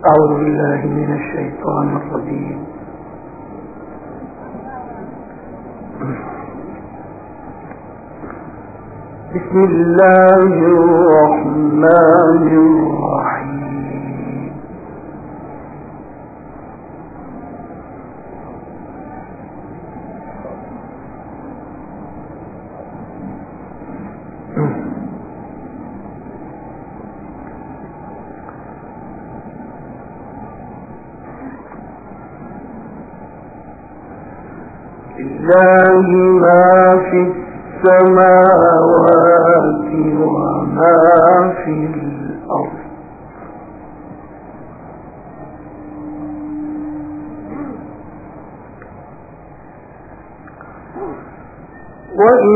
أعوذ بالله من الشيطان الرجيم. بسم الله الرحمن الرحيم. لله ما في السماوات وما في الأرض وإن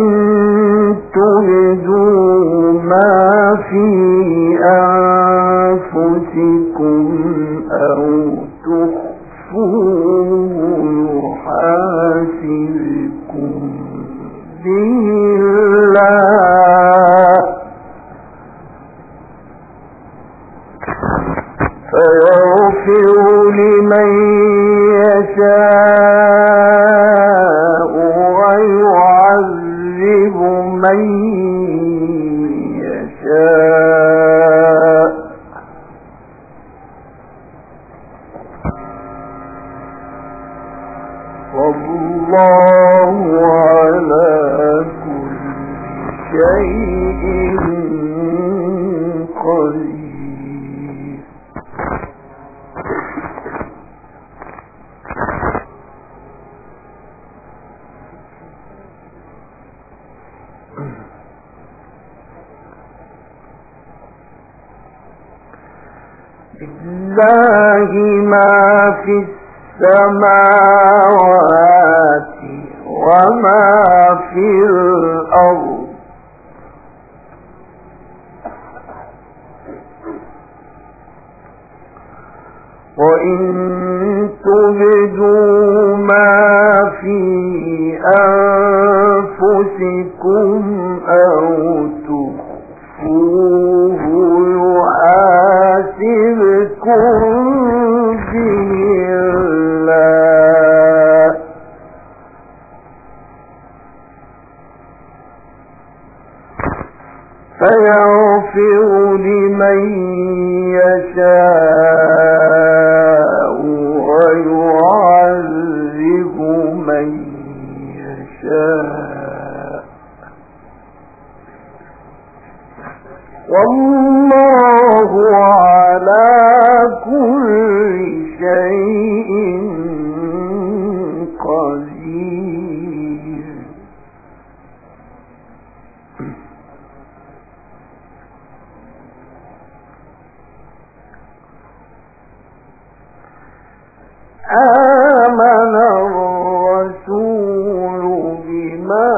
تبدوا ما في أنفسكم أو تخفوه يحاسبكم به الله فيغفر لمن يشاء ويعذب من يشاء والله على كل شيء قدير. لله ما في السماوات وما في الأرض وإن تبدوا ما في أنفسكم أو تخفوه يحاسبكم به الله فيغفر لمن يشاء ويعذب من يشاء والله على كل شيء قدير. آمن الرسول بما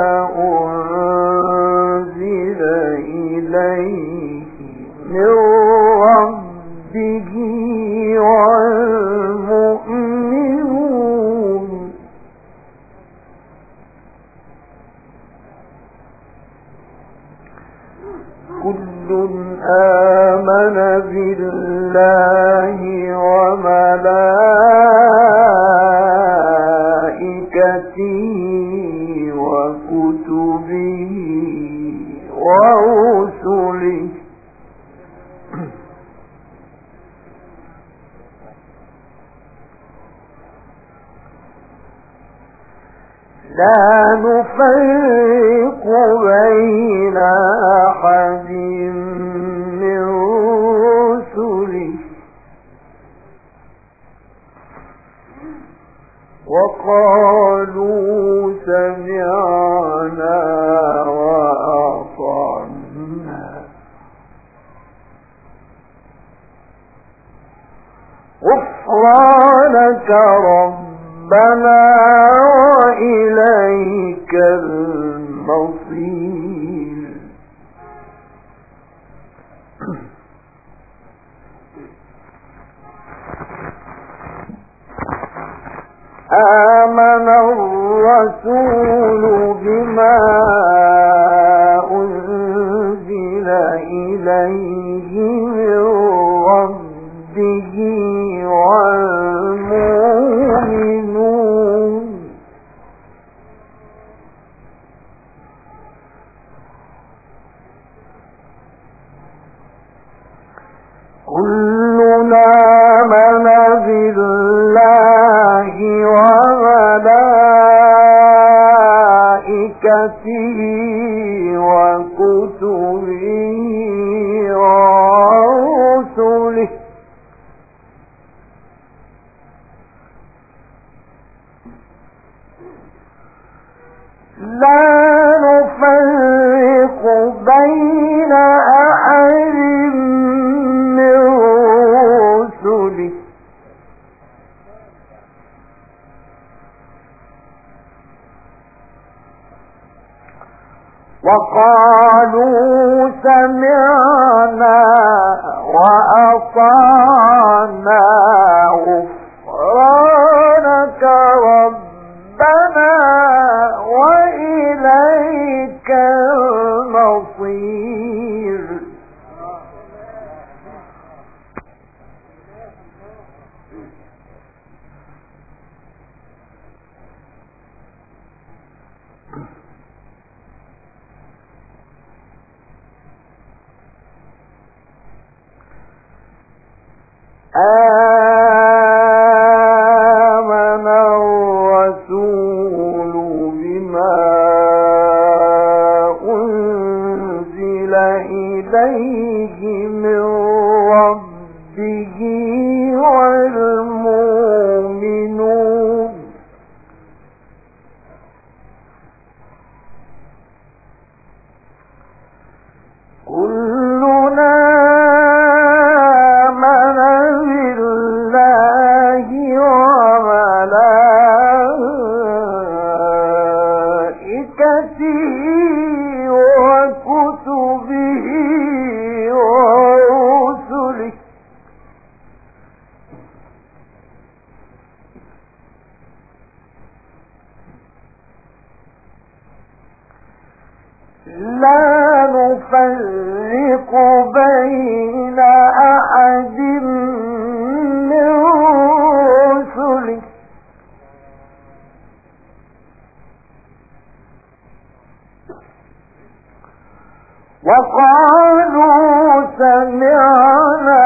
أنزل إليه من ربه والمؤمنون كل آمن بالله وملائكته وكتبه ورسله لا نفرق بين أحد من رسله وقالوا سمعنا وأطعنا غفرانك ربنا وإليك المصير. آمن الرسول بما أنزل إليه من ربه كلنا آمن بالله وملائكته وكتبه ورسله لا نفرق بين أحد من رسله وقالوا سمعنا وأطعنا غفرانك ربنا وإليك المصير آمن الرسول بما أنزل إليه من ربه والمؤمنون كلنا لا نفرق بين أحد من رسله وقالوا سمعنا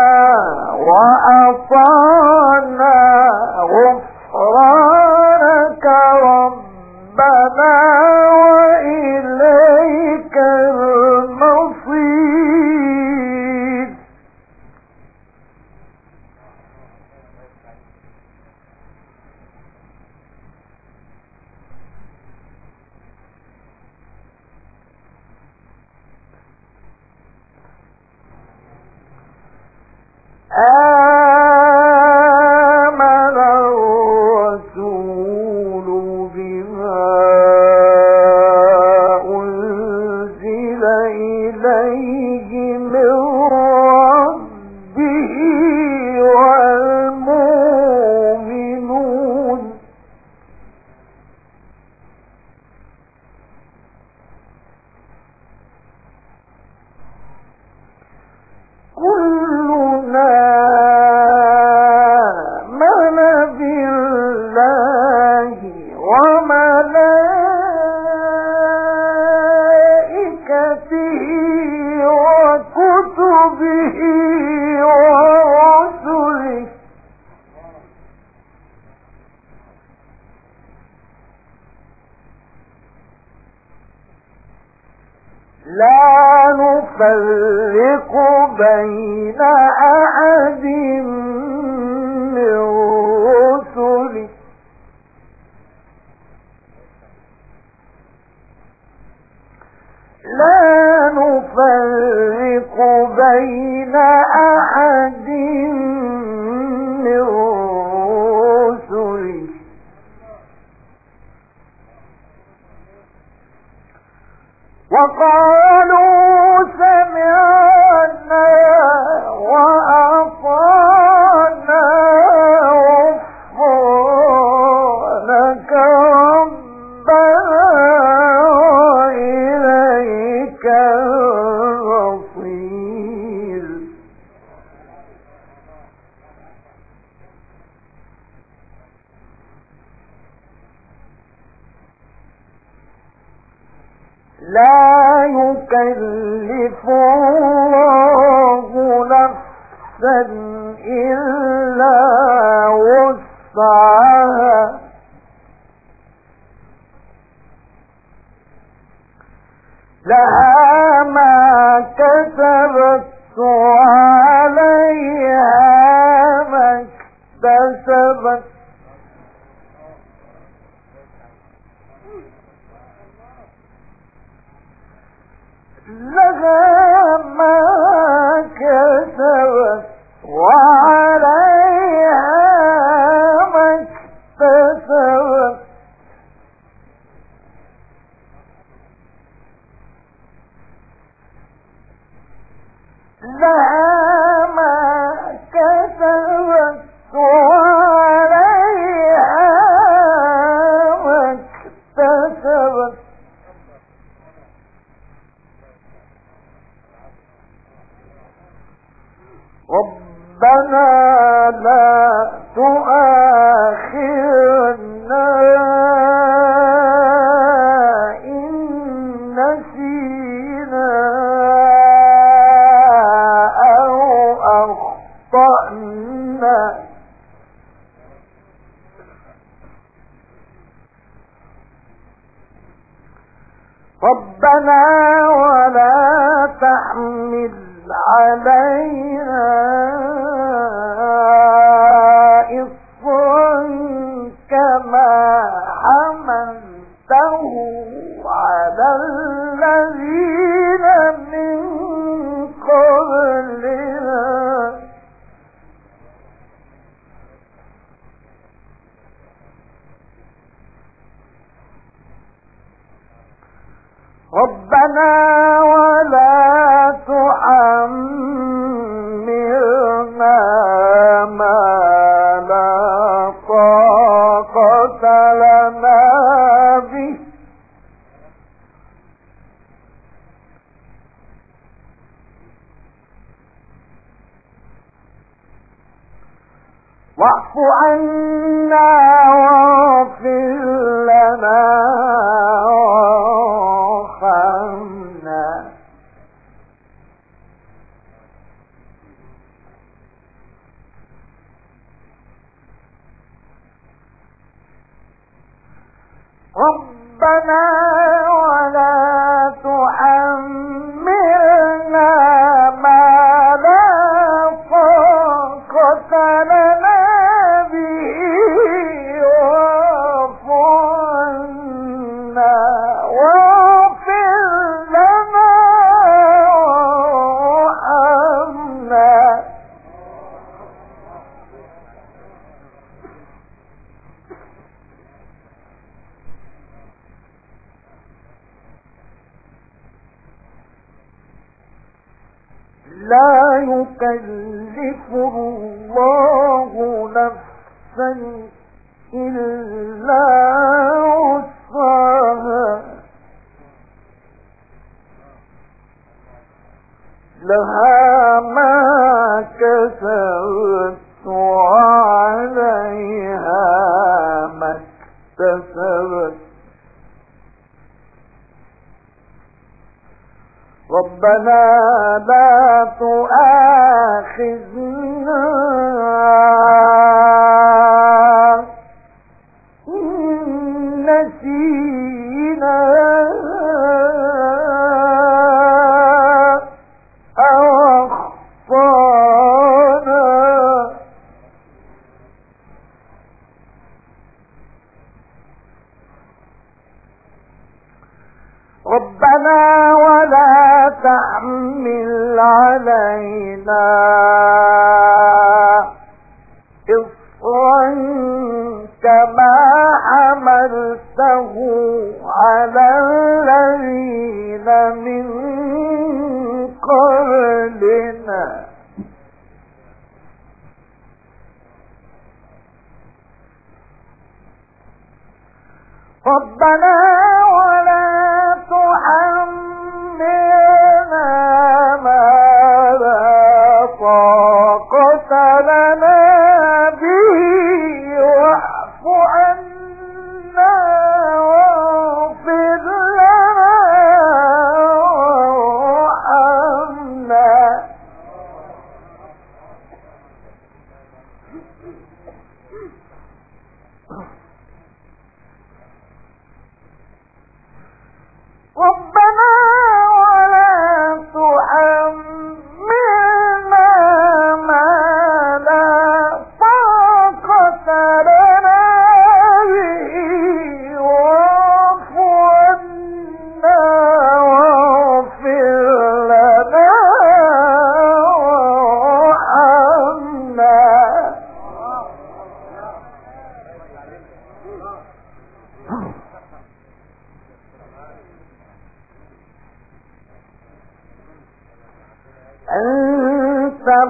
وأطعنا غفرانك ربنا وإليك المصير آمن الرسول بما أنزل إليه من ربه والمؤمنون كلنا آمن بالله وملائكته وكتبه ورسله لا نفرق بين أحد من رسله لا نفرق بين أحد من رسله وقالوا سمعنا وأطعنا غفرانك ربنا وإليك المصير لا يكلف الله نفسا نفسا إلا وسعها لها ما كسبت وعليها ما اكتسبت لها ما كسبت وعليها ما اكتسبت لها ما كسبت وعليها ما اكتسبت ربنا لا تؤاخذنا إن نسينا أو أخطأنا ربنا ولا تحمل علينا إصرا كما حملته على الذين من قبلنا ربنا ولا تحملنا ما لا طاقة لنا به واعف عنا واغفر لنا وارحمنا ربنا ولا تحملنا ما لا طاقة لنا به واعف عنا واغفر لنا وارحمنا لا يكلف الله نفسا إلا وسعها لها ما كسبت وعليها ما اكتسبت ربنا لا تؤاخذنا إن نسينا أو أخطأنا ربنا ولا تحمل علينا إصرا كما حملته على الذين من قبلنا ربنا ولا تحملنا ما لا طاقة لنا به واعف عنا واغفر لنا وارحمنا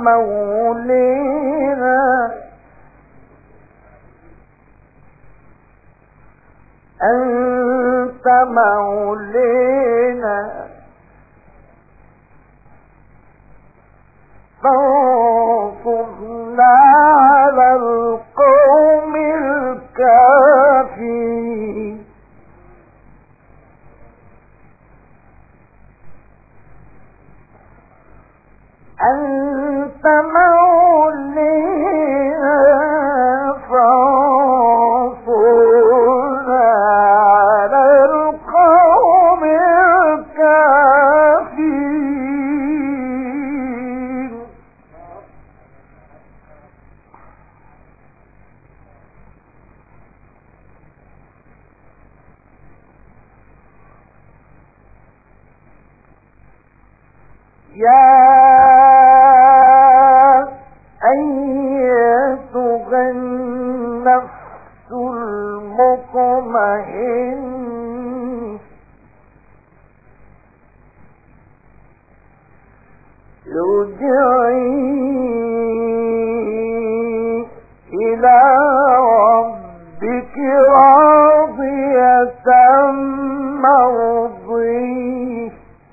مولينا أنت مولينا فانصرنا على القوم الكافرين أنت مولينا فانصرنا على القوم الكافرين يا أيتها النفس المطمئنة ارجعي إلى ربك راضية مرضية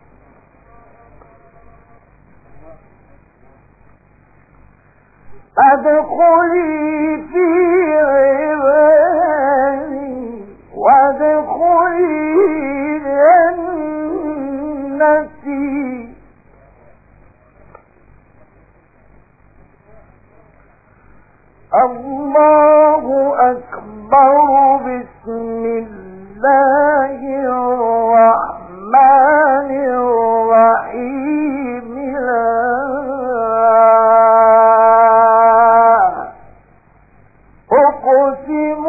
ادخلي في عبادي وادخلي جنتي الله أكبر بسم الله الرحمن الرحيم أقسم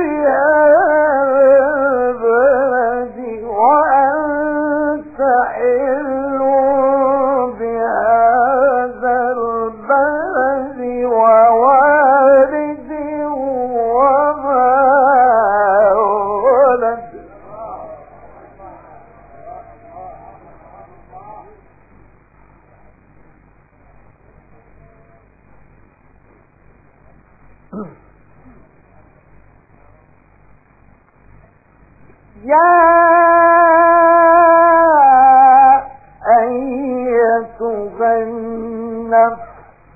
بهذا البلد وأنت حل بهذا البلد ووالد وما ولد يا أيتها النفس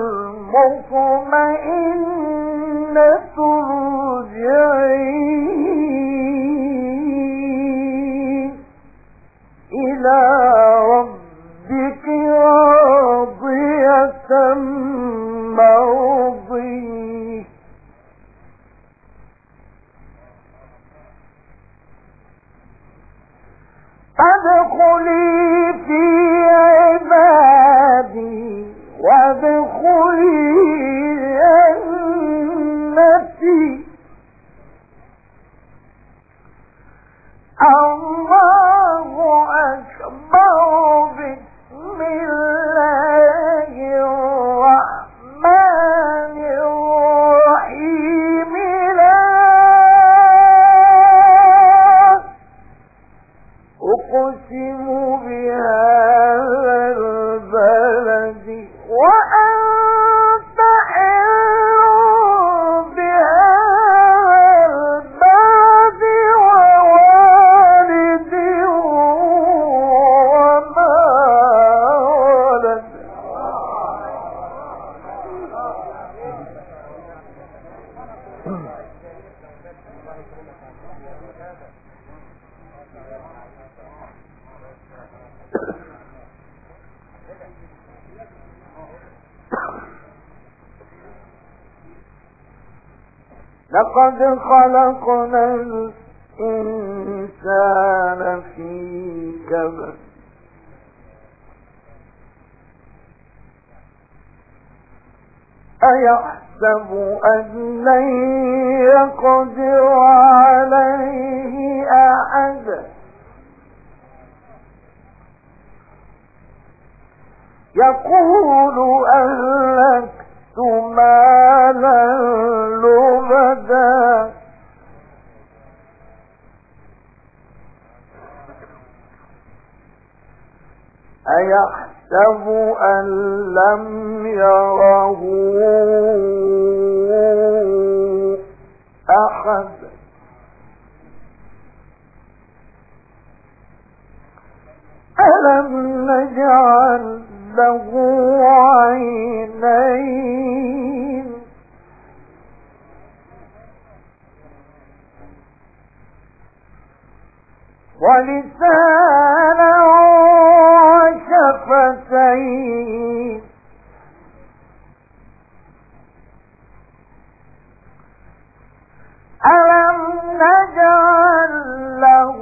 المطمئنة ارجعي إلى ربك راضية مرضية فادخلي في عبادي وادخلي جنتي الله أكبر بسم الله الرحمن الرحيم أقسم بهذا البلد وأنت حل بهذا البلد ووالد وما ولد لقد خلقنا الإنسان في كبد أيحسب أن لن يقدر عليه أحد يقول أهلكت مالا لبدا أيحسب أن لم يره أحد ألم نجعل له عينين ولسانا وشفتين ألم نجعل له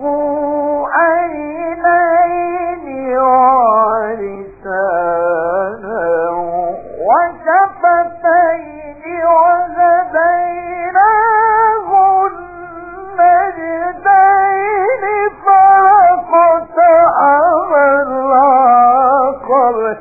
عينين ولسانا وشفتين وهديناه النجدين فاقتحم العقبة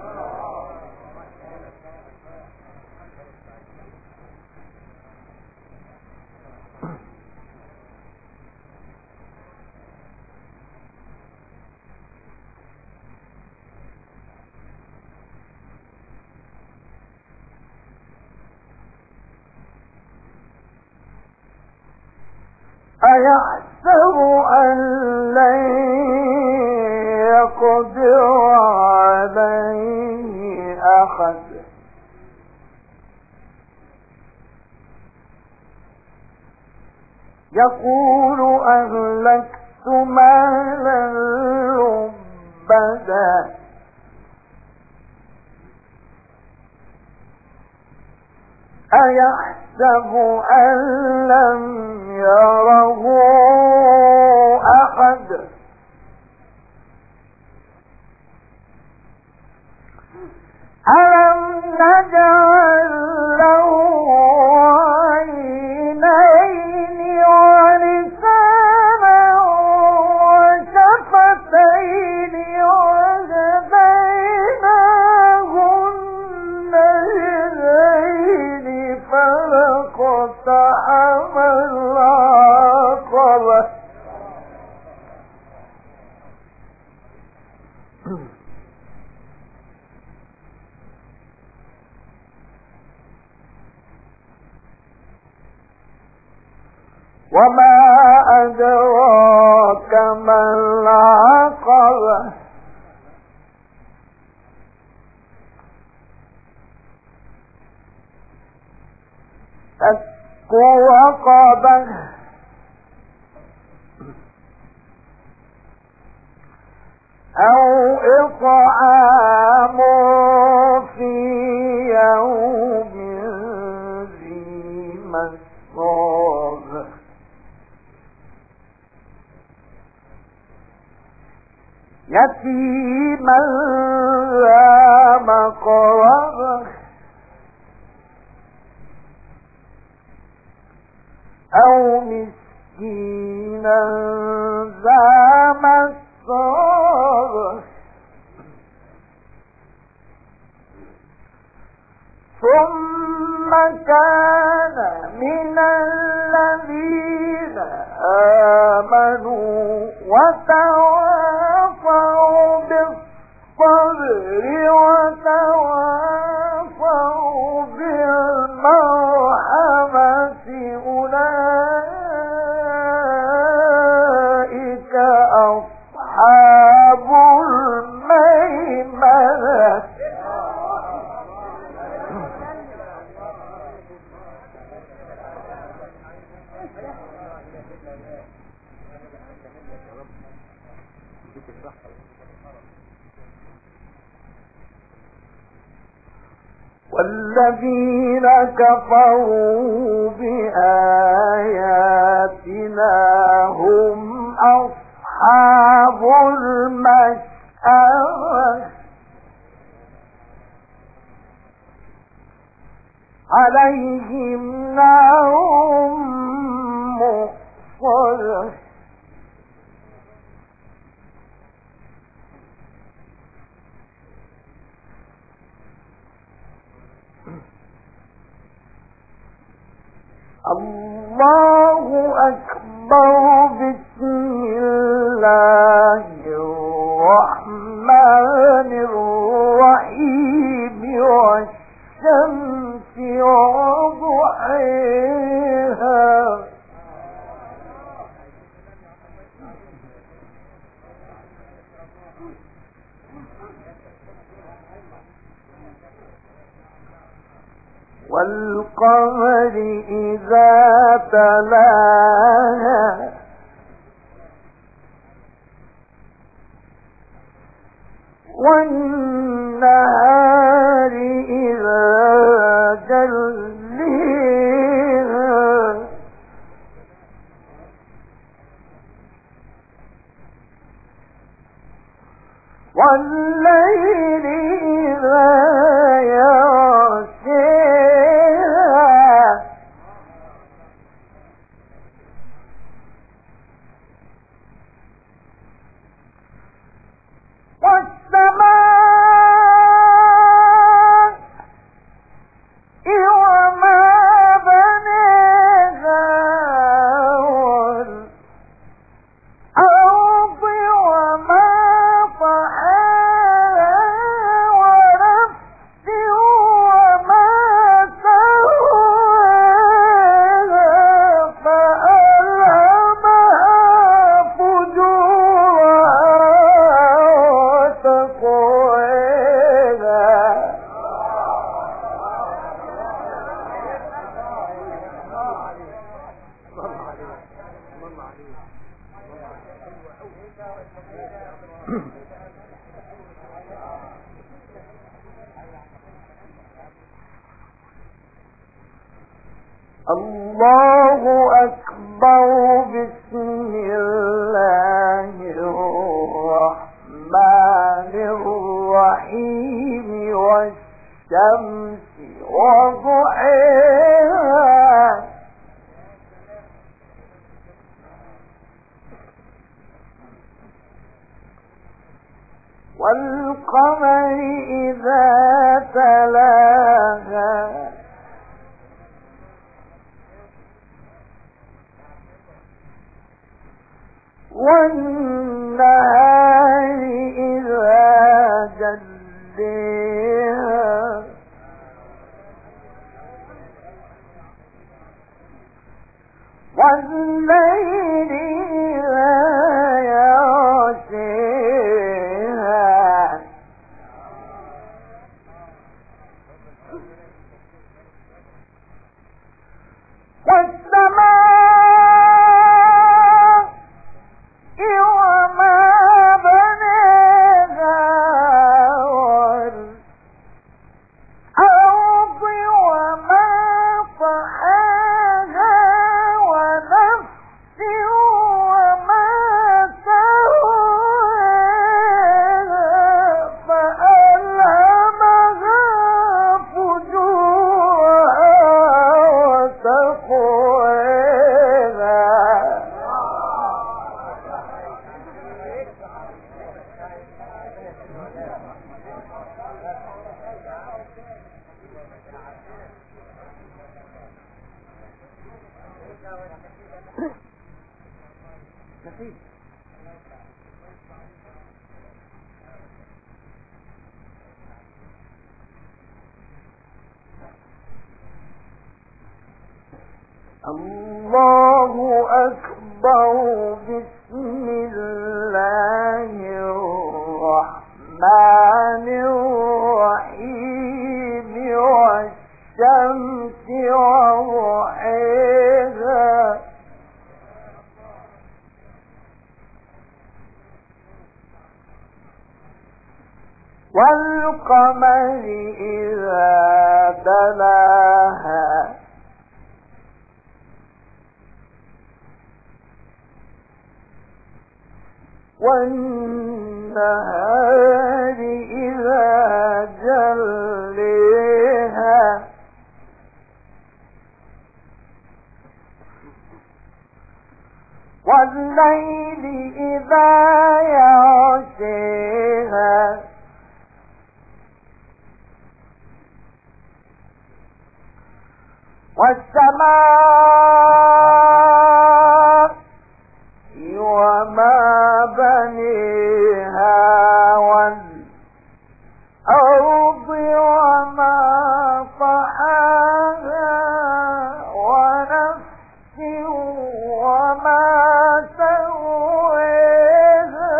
أيحسب أن لن يقدر عليه أحد يقول أهلكت مالا لبدا أيحسب أن لم يره أحد ألم نجعل له عينين ولسانا وشفتين وهديناه النجدين فلاقتحم العقبة وما أدراك ما العقبة فك رقبة أو إطعام في يوم ذي مسغبة يتيما ذا مقربة أو مسكينا ذا مسغبة ثم كان من الذين آمنوا وتواصوا بالصبر وتواصوا بالمرحمة أولئك أصحاب الميمنة والذين كفروا بآياتنا هم أصحاب المشأمة عليهم نار مؤصدة الله أكبر. بسم الله الرحمن الرحيم. الرحيم والشمس وضحيها والقمر إذا تلاها والنهار إذا جليها والليل إذا يغشيها والسماء وما بنيها والأرض وما طحاها ونفس وما سواها فألهمها فجورها وتقواها الله أكبر. بسم الله الرحمن الرحيم والشمس وضحيها والقمر إذا تلاها والنهار إذا جليها والليل إذا يغشيها والسماء وما بنيها والأرض وما طحاها ونفس وما سواها فألهمها فجورها وتقواها الله أكبر. بسم الله الرحمن الرحيم والشمس وضحيها والقمر إذا تلاها والنهار إذا جليها والليل إذا يغشيها والسماء وما بنيها والأرض طحاها ونفس وما سواها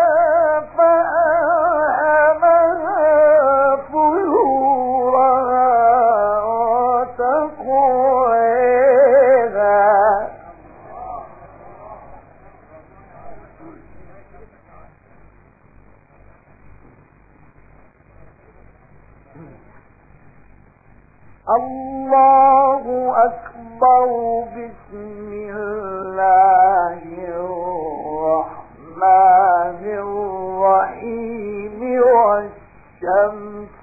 فألهمها فجورها وتقواها الله أكبر. بسم الله الرحمن الرحيم والشمس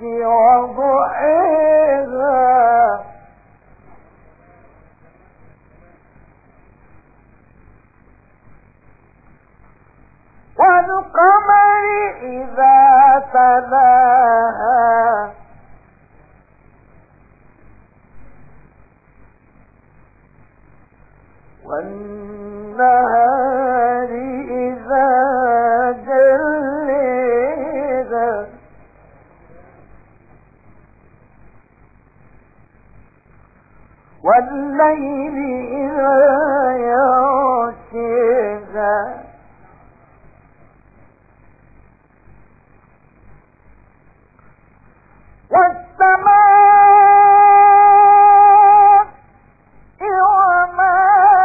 وضحيها والقمر إذا تلاها والنهار إذا جليها والليل إذا يغشيها والسماء وما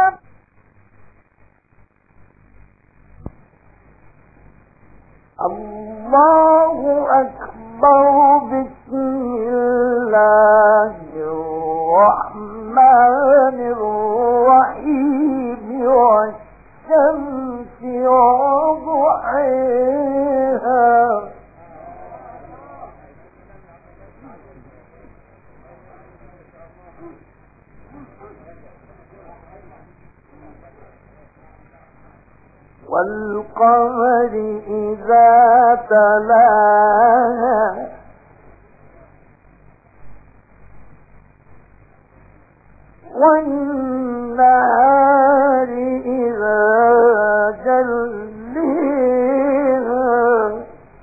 الله أكبر. بسم الله الرحمن الرحيم والشمس وضحيها والقمر إذا تلاها والنهار إذا جليها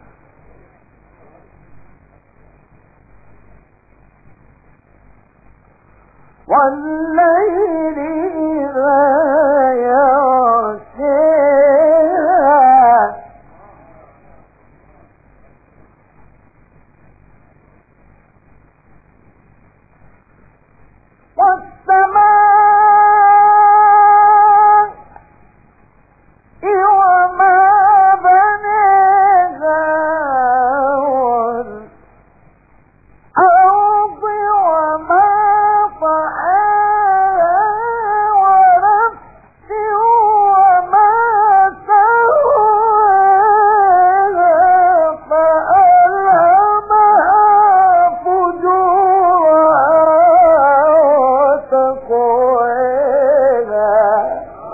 والليل إذا يغشيها والسماء وما بنيها والأرض وما طحاها ونفس وما سواها فألهمها فجورها وتقواها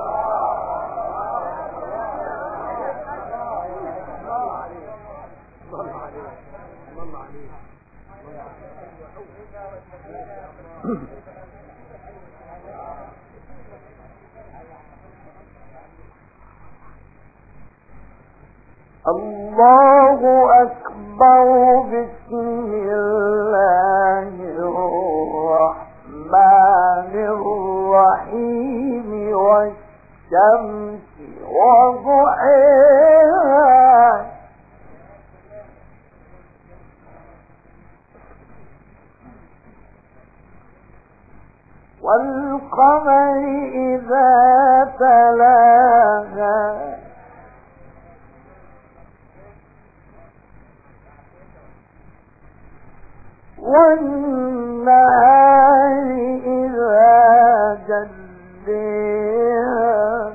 الله أكبر. بسم الله الرحمن الرحيم والشمس وضحيها والقمر إذا تلاها والنهار إذا جليها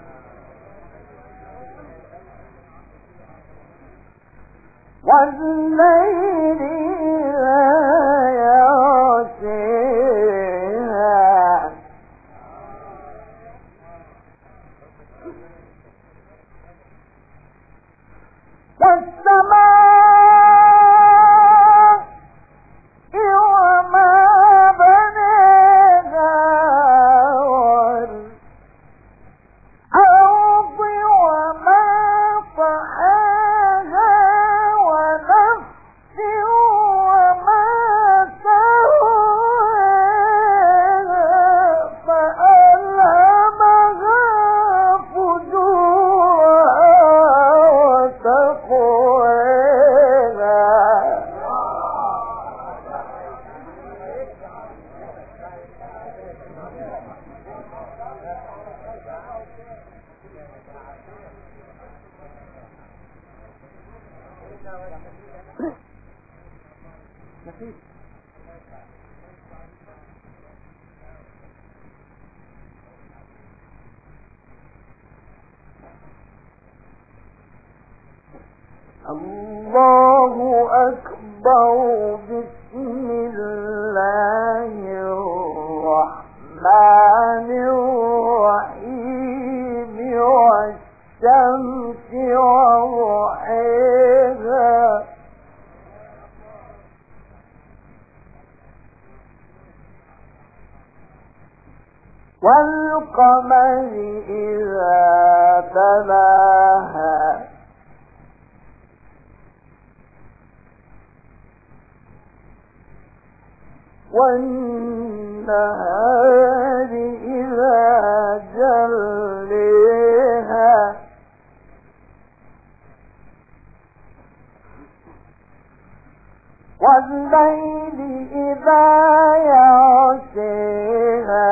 والليل إذا يغشيها والسماء وما الله أكبر. بسم الله الرحمن الرحيم. والشمس وضحاها والقمر إذا تلاها والنهار إذا جليها والليل إذا يغشيها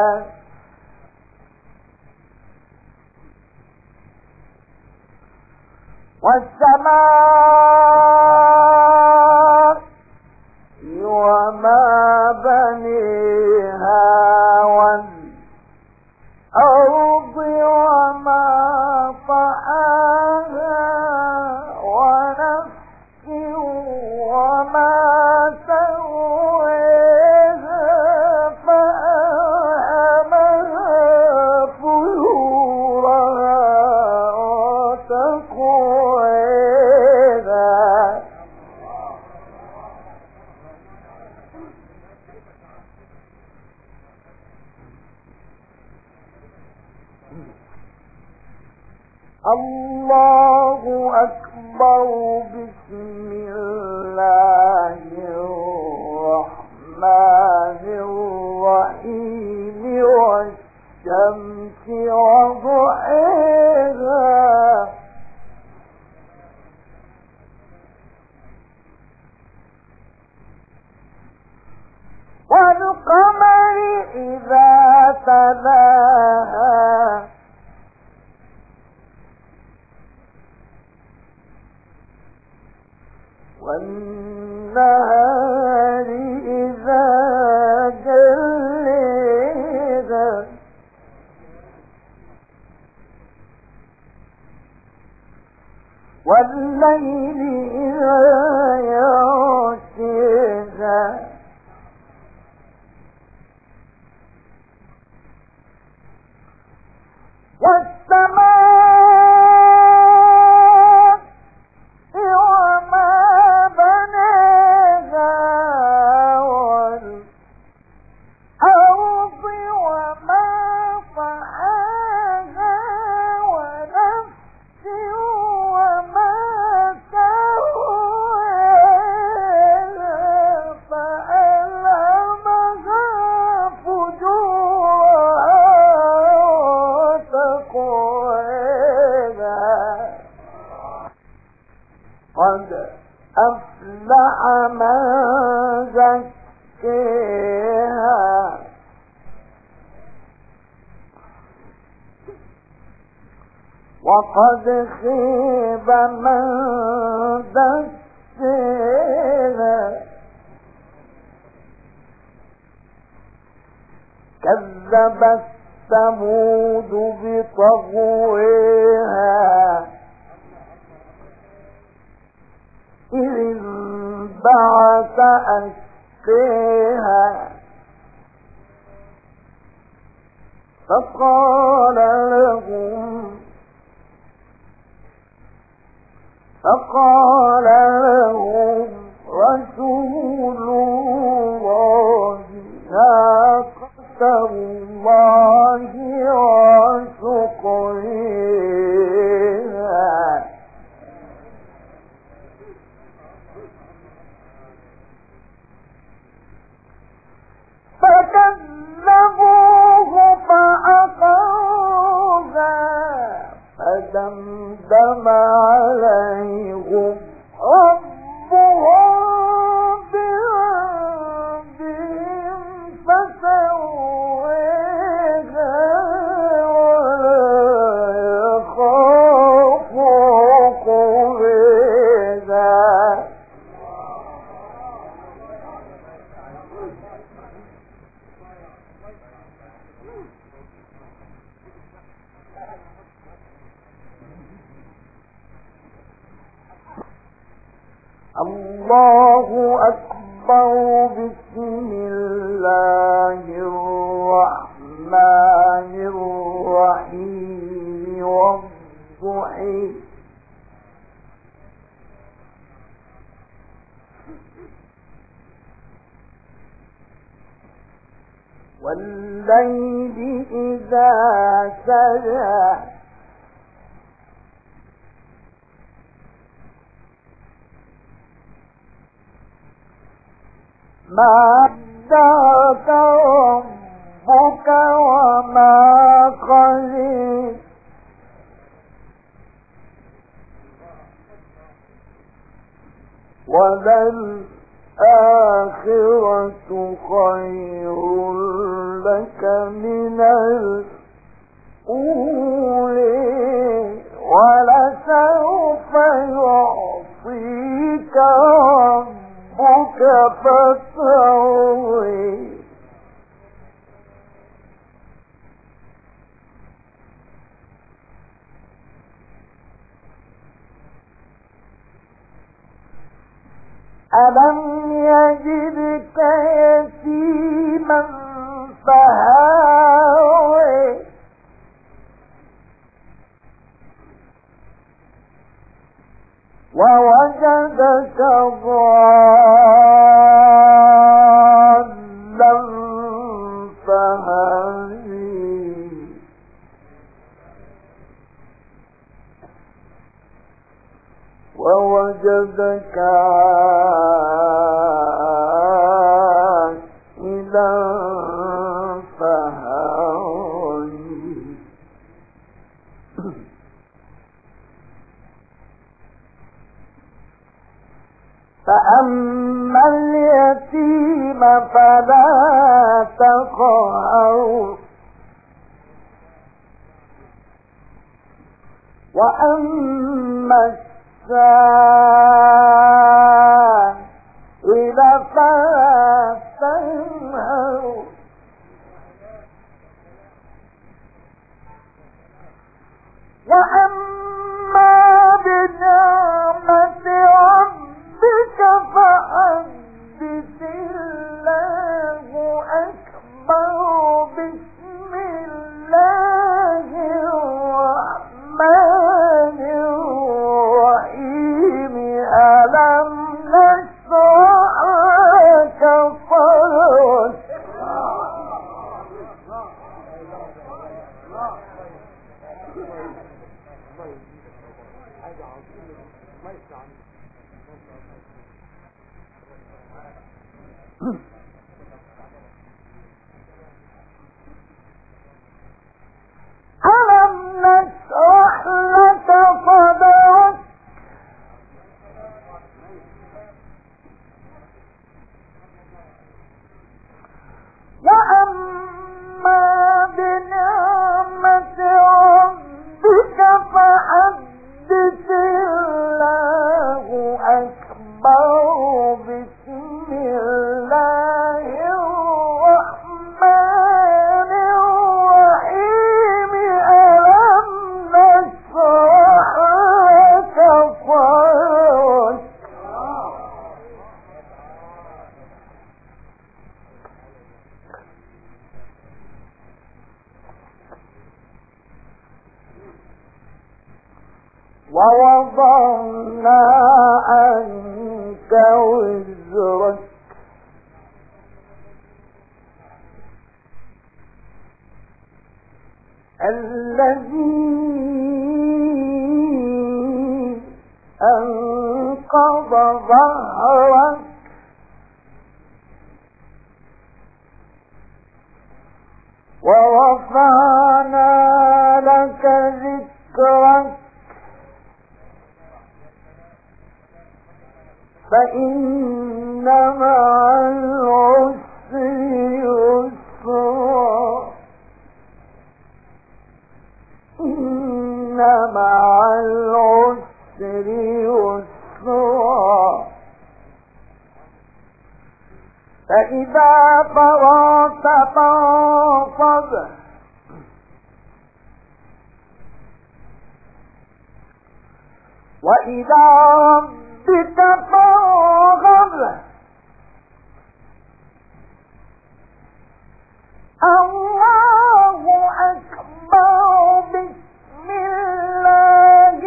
والسماء وما بنيها والأرض وما طحاها ونفس وما سويها فألهمها فجورها وتقواها. الله أكبر. بسم الله الرحمن الرحيم. والشمس وضحاها والقمر إذا تلاها والنهار إذا جليها والليل إذا يغشيها والسماء وما بناها والأرض وما طحاها ونفس وما سواها فألهمها فجورها وتقواها. قد أفلح من زكاها وقد خيب من دساها. كذبت ثمود بطغواها إذ انبعث أشقاها فقال لهم رسول الله ناقة الله وسقياها. فكذبوه فعقروها فدمدم عليهم ربهم بذنبهم فسواها. الله أكبر. بسم الله الرحمن الرحيم. والضحى والليل إذا سجى ما ودعك ربك وما قلى وللآخرة خير لك من الأولى ولسوف يعطيك ربك فترضى. ألم يجدك يتيما فآوى ووجدك ضالا فهدى ووجدك عائلا فهدى فأما اليتيم فلا تقهر وأما السائل فلا تنهر وأما بنعمة ربك فحدث. الله أكبر. بسم الله الرحمن الرحيم. ألم نشرح لك صدرك ألم نشرح لك صدرك وأما بنعمة ربك فحدث. الله أكبر. بسم الله الرحمن الرحيم. ألم نشرح لك صدرك ووضعنا عنك وزرك الذي أنقض ظهرك ورفعنا لك ذكرك فإن مع العسر يسرا. إن مع العسر يسرا. فإذا برأت فانصب وإلى ربك فارغب الله أكبر بسم الله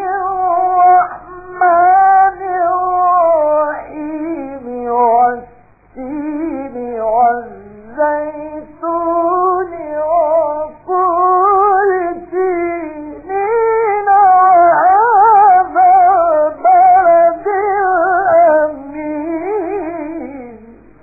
الرحمن الرحيم والتين والزيتون وطور سينين وهذا البلد الأمين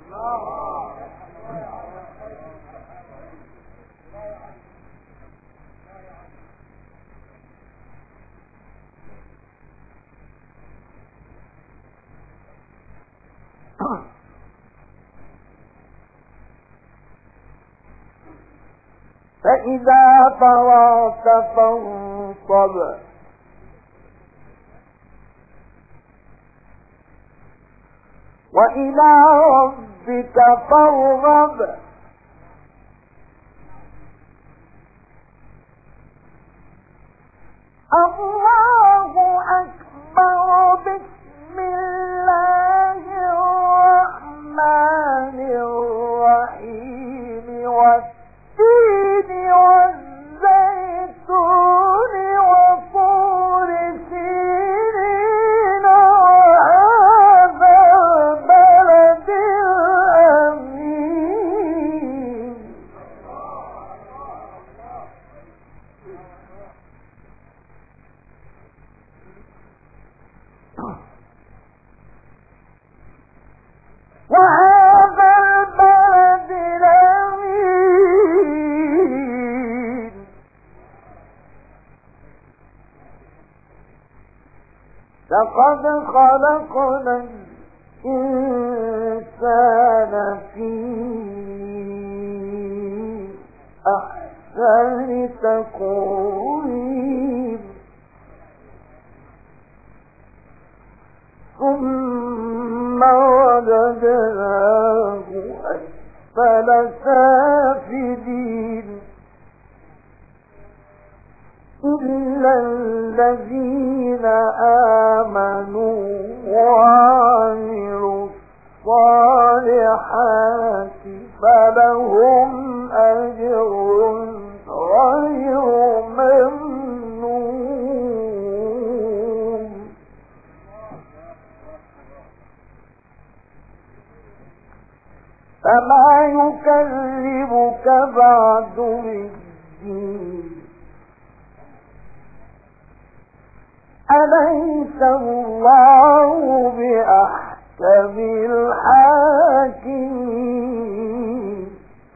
فإذا فرغت فانصب وإلى ربك فارغب الله أكبر بسم الله الرحمن الرحيم والتين والزيتون وطور سينين وهذا البلد الأمين وهذا البلد الأمين لقد خلقنا الإنسان في أحسن تقويم ثم رددناه أسفل سافلين إلا الذين آمنوا وعملوا الصالحات فلهم أجر غير ممنون فما يكذبك بعد بالدين أليس الله بأحكم الحاكمين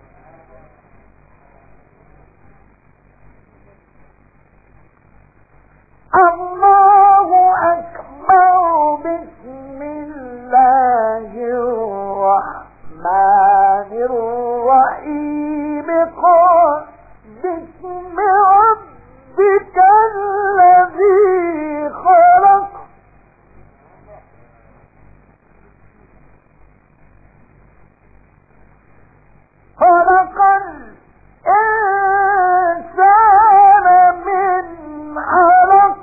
الله أكبر بسم الله الرحمن الرحيم قل بسم ربك الذي خلق خلق الإنسان من علق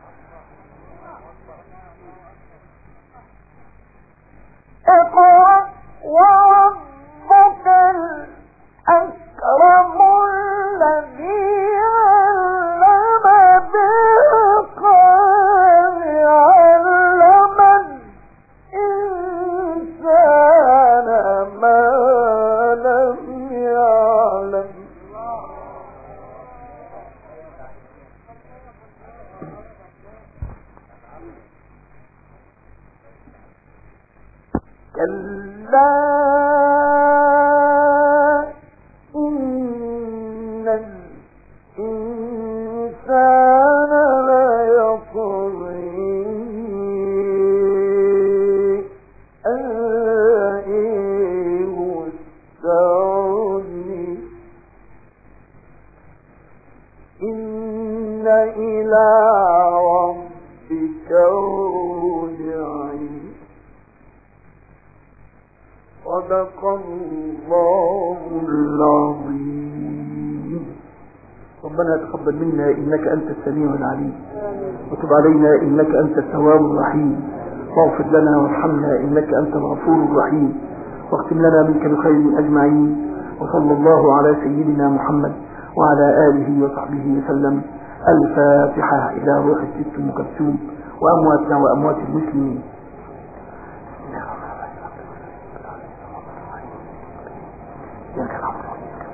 اقرأ وربك الأكرم الذي علم بالقلم علم الإنسان ما لم يعلم كلا إن الإنسان ليطغي أن رآه استغنى إن إلى ربك الرجعى صدق الله العظيم. ربنا تقبل منا إنك أنت السميع العليم، وتب علينا إنك أنت التواب الرحيم، واغفر لنا وارحمنا إنك أنت الغفور الرحيم، واختم لنا منك بخير أجمعين. وصلى الله على سيدنا محمد وعلى آله وصحبه وسلم. الفاتحة إلى روح الست أم كلثوم وأمواتنا وأموات المسلمين.